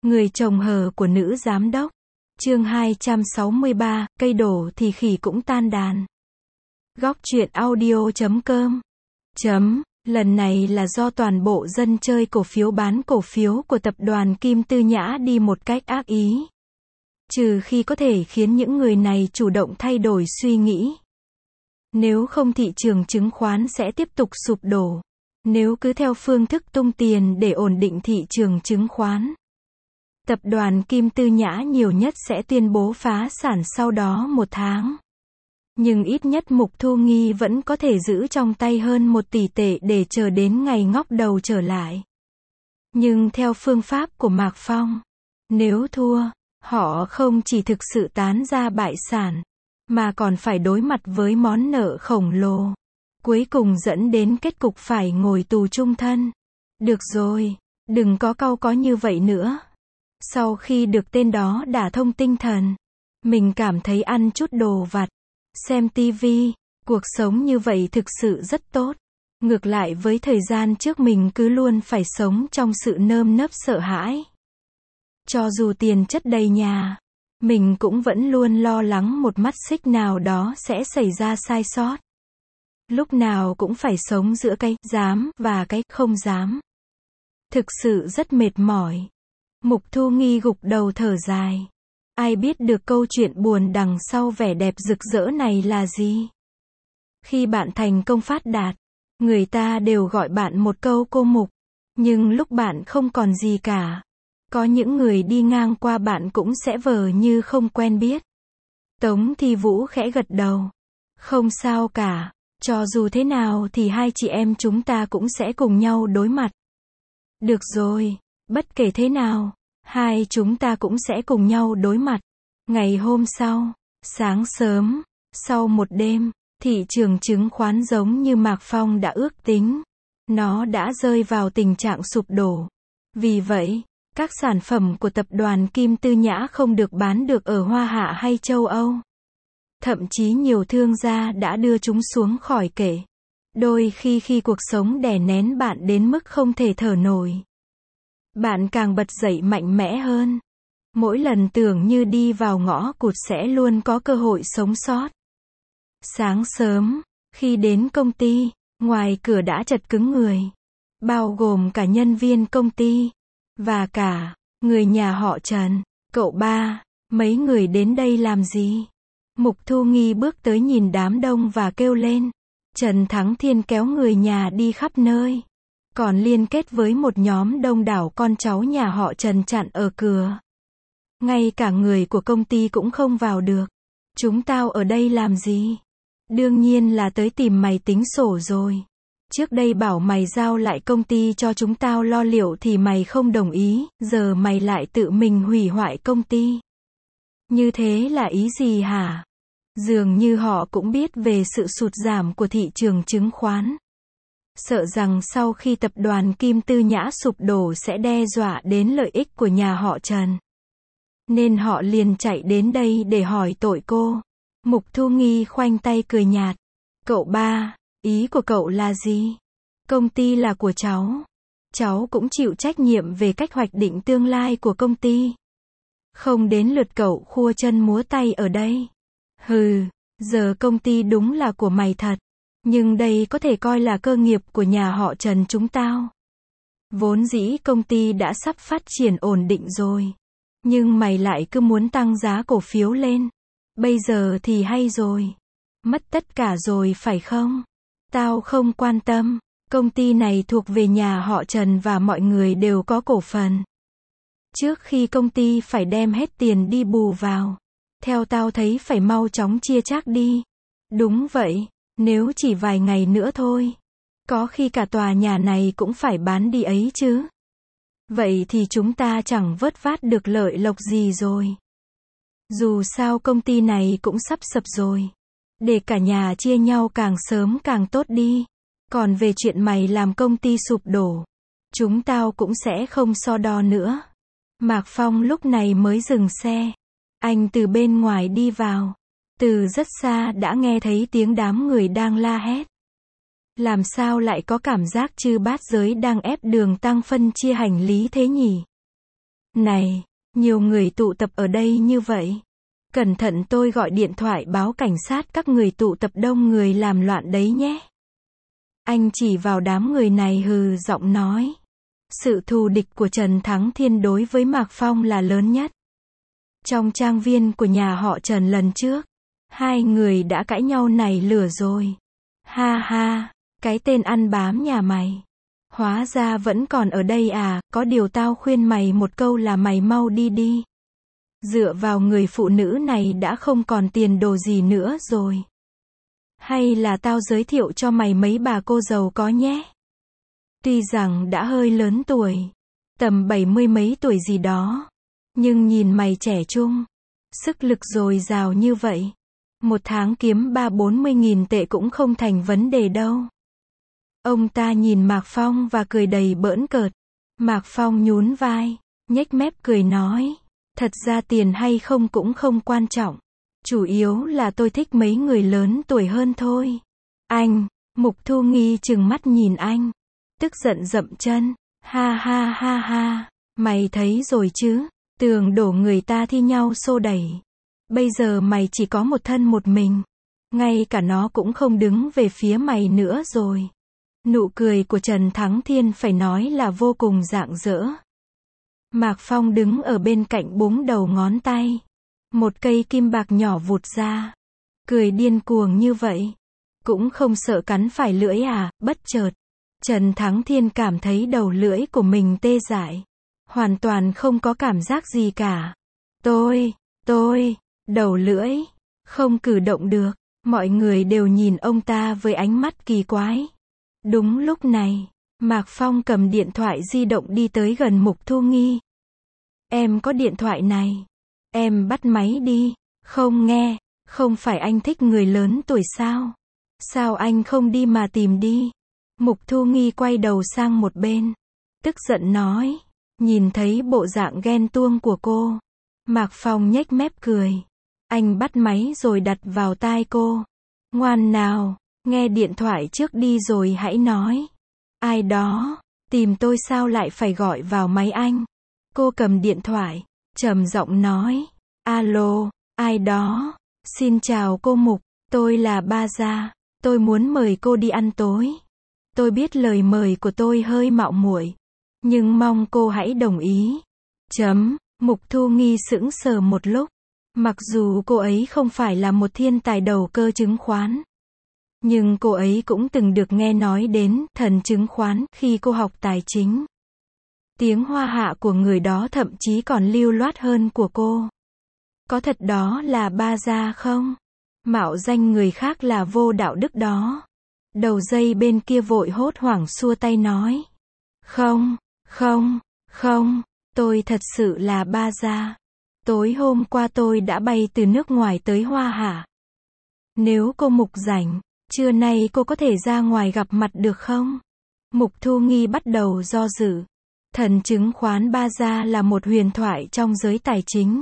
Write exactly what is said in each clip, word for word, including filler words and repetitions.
Người chồng hờ của nữ giám đốc. Chương hai trăm sáu mươi ba, cây đổ thì khỉ cũng tan đàn. Góc truyện audio chấm com. Chấm, lần này là do toàn bộ dân chơi cổ phiếu bán cổ phiếu của tập đoàn Kim Tư Nhã đi một cách ác ý. Trừ khi có thể khiến những người này chủ động thay đổi suy nghĩ. Nếu không thị trường chứng khoán sẽ tiếp tục sụp đổ. Nếu cứ theo phương thức tung tiền để ổn định thị trường chứng khoán, tập đoàn Kim Tư Nhã nhiều nhất sẽ tuyên bố phá sản sau đó một tháng. Nhưng ít nhất Mục Thu Nghi vẫn có thể giữ trong tay hơn một tỷ tệ để chờ đến ngày ngóc đầu trở lại. Nhưng theo phương pháp của Mạc Phong, nếu thua, họ không chỉ thực sự tán ra bại sản, mà còn phải đối mặt với món nợ khổng lồ. Cuối cùng dẫn đến kết cục phải ngồi tù chung thân. Được rồi, đừng có cau có như vậy nữa. Sau khi được tên đó đả thông tinh thần, mình cảm thấy ăn chút đồ vặt, xem tivi, cuộc sống như vậy thực sự rất tốt. Ngược lại với thời gian trước mình cứ luôn phải sống trong sự nơm nớp sợ hãi. Cho dù tiền chất đầy nhà, mình cũng vẫn luôn lo lắng một mắt xích nào đó sẽ xảy ra sai sót. Lúc nào cũng phải sống giữa cái dám và cái không dám. Thực sự rất mệt mỏi. Mục Thu Nghi gục đầu thở dài. Ai biết được câu chuyện buồn đằng sau vẻ đẹp rực rỡ này là gì? Khi bạn thành công phát đạt, người ta đều gọi bạn một câu cô Mục. Nhưng lúc bạn không còn gì cả, có những người đi ngang qua bạn cũng sẽ vờ như không quen biết. Tống Thi Vũ khẽ gật đầu. Không sao cả. Cho dù thế nào thì hai chị em chúng ta cũng sẽ cùng nhau đối mặt. Được rồi, bất kể thế nào, hai chúng ta cũng sẽ cùng nhau đối mặt. Ngày hôm sau, sáng sớm, sau một đêm, thị trường chứng khoán giống như Mạc Phong đã ước tính. Nó đã rơi vào tình trạng sụp đổ. Vì vậy, các sản phẩm của tập đoàn Kim Tư Nhã không được bán được ở Hoa Hạ hay châu Âu. Thậm chí nhiều thương gia đã đưa chúng xuống khỏi kệ. Đôi khi khi cuộc sống đè nén bạn đến mức không thể thở nổi, bạn càng bật dậy mạnh mẽ hơn. Mỗi lần tưởng như đi vào ngõ cụt sẽ luôn có cơ hội sống sót. Sáng sớm, khi đến công ty, ngoài cửa đã chật cứng người. Bao gồm cả nhân viên công ty, và cả người nhà họ Trần. Cậu ba, mấy người đến đây làm gì? Mục Thu Nghi bước tới nhìn đám đông và kêu lên. Trần Thắng Thiên kéo người nhà đi khắp nơi. Còn liên kết với một nhóm đông đảo con cháu nhà họ Trần chặn ở cửa. Ngay cả người của công ty cũng không vào được. Chúng tao ở đây làm gì? Đương nhiên là tới tìm mày tính sổ rồi. Trước đây bảo mày giao lại công ty cho chúng tao lo liệu thì mày không đồng ý, giờ mày lại tự mình hủy hoại công ty. Như thế là ý gì hả? Dường như họ cũng biết về sự sụt giảm của thị trường chứng khoán. Sợ rằng sau khi tập đoàn Kim Tư Nhã sụp đổ sẽ đe dọa đến lợi ích của nhà họ Trần. Nên họ liền chạy đến đây để hỏi tội cô. Mục Thu Nghi khoanh tay cười nhạt. Cậu ba, ý của cậu là gì? Công ty là của cháu. Cháu cũng chịu trách nhiệm về cách hoạch định tương lai của công ty. Không đến lượt cậu khua chân múa tay ở đây. Hừ, giờ công ty đúng là của mày thật. Nhưng đây có thể coi là cơ nghiệp của nhà họ Trần chúng tao. Vốn dĩ công ty đã sắp phát triển ổn định rồi. Nhưng mày lại cứ muốn tăng giá cổ phiếu lên. Bây giờ thì hay rồi. Mất tất cả rồi phải không? Tao không quan tâm. Công ty này thuộc về nhà họ Trần và mọi người đều có cổ phần. Trước khi công ty phải đem hết tiền đi bù vào, theo tao thấy phải mau chóng chia chác đi. Đúng vậy, nếu chỉ vài ngày nữa thôi, có khi cả tòa nhà này cũng phải bán đi ấy chứ. Vậy thì chúng ta chẳng vớt vát được lợi lộc gì rồi. Dù sao công ty này cũng sắp sập rồi. Để cả nhà chia nhau càng sớm càng tốt đi. Còn về chuyện mày làm công ty sụp đổ, chúng tao cũng sẽ không so đo nữa. Mạc Phong lúc này mới dừng xe. Anh từ bên ngoài đi vào. Từ rất xa đã nghe thấy tiếng đám người đang la hét. Làm sao lại có cảm giác chư bát giới đang ép Đường Tăng phân chia hành lý thế nhỉ? Này, nhiều người tụ tập ở đây như vậy. Cẩn thận tôi gọi điện thoại báo cảnh sát các người tụ tập đông người làm loạn đấy nhé. Anh chỉ vào đám người này hừ giọng nói. Sự thù địch của Trần Thắng Thiên đối với Mạc Phong là lớn nhất. Trong trang viên của nhà họ Trần lần trước, hai người đã cãi nhau nảy lửa rồi. Ha ha, cái tên ăn bám nhà mày. Hóa ra vẫn còn ở đây à, có điều tao khuyên mày một câu là mày mau đi đi. Dựa vào người phụ nữ này đã không còn tiền đồ gì nữa rồi. Hay là tao giới thiệu cho mày mấy bà cô giàu có nhé. Tuy rằng đã hơi lớn tuổi, tầm bảy mươi mấy tuổi gì đó, nhưng nhìn mày trẻ trung, sức lực dồi dào như vậy. Một tháng kiếm ba bốn mươi nghìn tệ cũng không thành vấn đề đâu. Ông ta nhìn Mạc Phong và cười đầy bỡn cợt. Mạc Phong nhún vai, nhếch mép cười nói. Thật ra tiền hay không cũng không quan trọng. Chủ yếu là tôi thích mấy người lớn tuổi hơn thôi. Anh, Mục Thu Nghi trừng mắt nhìn anh. Tức giận dậm chân. Ha ha ha ha. Mày thấy rồi chứ. Tường đổ người ta thi nhau xô đẩy. Bây giờ mày chỉ có một thân một mình. Ngay cả nó cũng không đứng về phía mày nữa rồi. Nụ cười của Trần Thắng Thiên phải nói là vô cùng rạng rỡ. Mạc Phong đứng ở bên cạnh búng đầu ngón tay. Một cây kim bạc nhỏ vụt ra. Cười điên cuồng như vậy. Cũng không sợ cắn phải lưỡi à, bất chợt. Trần Thắng Thiên cảm thấy đầu lưỡi của mình tê dại. Hoàn toàn không có cảm giác gì cả. Tôi, tôi, đầu lưỡi, không cử động được. Mọi người đều nhìn ông ta với ánh mắt kỳ quái. Đúng lúc này, Mạc Phong cầm điện thoại di động đi tới gần Mục Thu Nghi. Em có điện thoại này. Em bắt máy đi. Không nghe, không phải anh thích người lớn tuổi sao? Sao anh không đi mà tìm đi? Mục Thu Nghi quay đầu sang một bên. Tức giận nói. Nhìn thấy bộ dạng ghen tuông của cô. Mạc Phong nhếch mép cười. Anh bắt máy rồi đặt vào tai cô. Ngoan nào, nghe điện thoại trước đi rồi hãy nói. Ai đó, tìm tôi sao lại phải gọi vào máy anh? Cô cầm điện thoại, trầm giọng nói. Alo, ai đó? Xin chào cô Mục, tôi là Ba Gia. Tôi muốn mời cô đi ăn tối. Tôi biết lời mời của tôi hơi mạo muội, nhưng mong cô hãy đồng ý. Chấm, Mục Thu Nghi sững sờ một lúc. Mặc dù cô ấy không phải là một thiên tài đầu cơ chứng khoán, nhưng cô ấy cũng từng được nghe nói đến thần chứng khoán khi cô học tài chính. Tiếng Hoa hạ của người đó thậm chí còn lưu loát hơn của cô. Có thật đó là Ba Gia không? Mạo danh người khác là vô đạo đức đó. Đầu dây bên kia vội hốt hoảng xua tay nói. Không, không, không, tôi thật sự là Ba Gia. Tối hôm qua tôi đã bay từ nước ngoài tới Hoa Hạ. Nếu cô Mục rảnh, trưa nay cô có thể ra ngoài gặp mặt được không? Mục Thu Nghi bắt đầu do dự. Thần chứng khoán Ba Gia là một huyền thoại trong giới tài chính.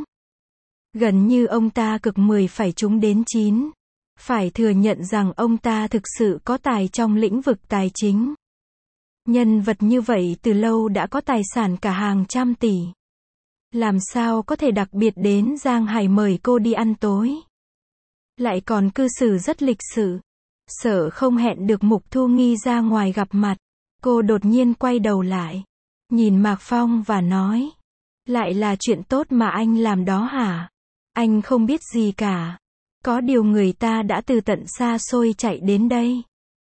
Gần như ông ta cực mười phải trúng đến chín. Phải thừa nhận rằng ông ta thực sự có tài trong lĩnh vực tài chính. Nhân vật như vậy từ lâu đã có tài sản cả hàng trăm tỷ. Làm sao có thể đặc biệt đến Giang Hải mời cô đi ăn tối? Lại còn cư xử rất lịch sự. Sợ không hẹn được Mục Thu Nghi ra ngoài gặp mặt. Cô đột nhiên quay đầu lại. Nhìn Mạc Phong và nói. Lại là chuyện tốt mà anh làm đó hả? Anh không biết gì cả. Có điều người ta đã từ tận xa xôi chạy đến đây.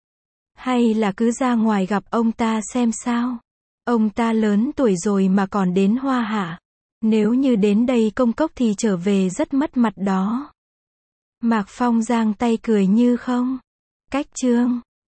Hay là cứ ra ngoài gặp ông ta xem sao? Ông ta lớn tuổi rồi mà còn đến Hoa Hạ. Nếu như đến đây công cốc thì trở về rất mất mặt đó. Mạc Phong giang tay cười như không. Cách chương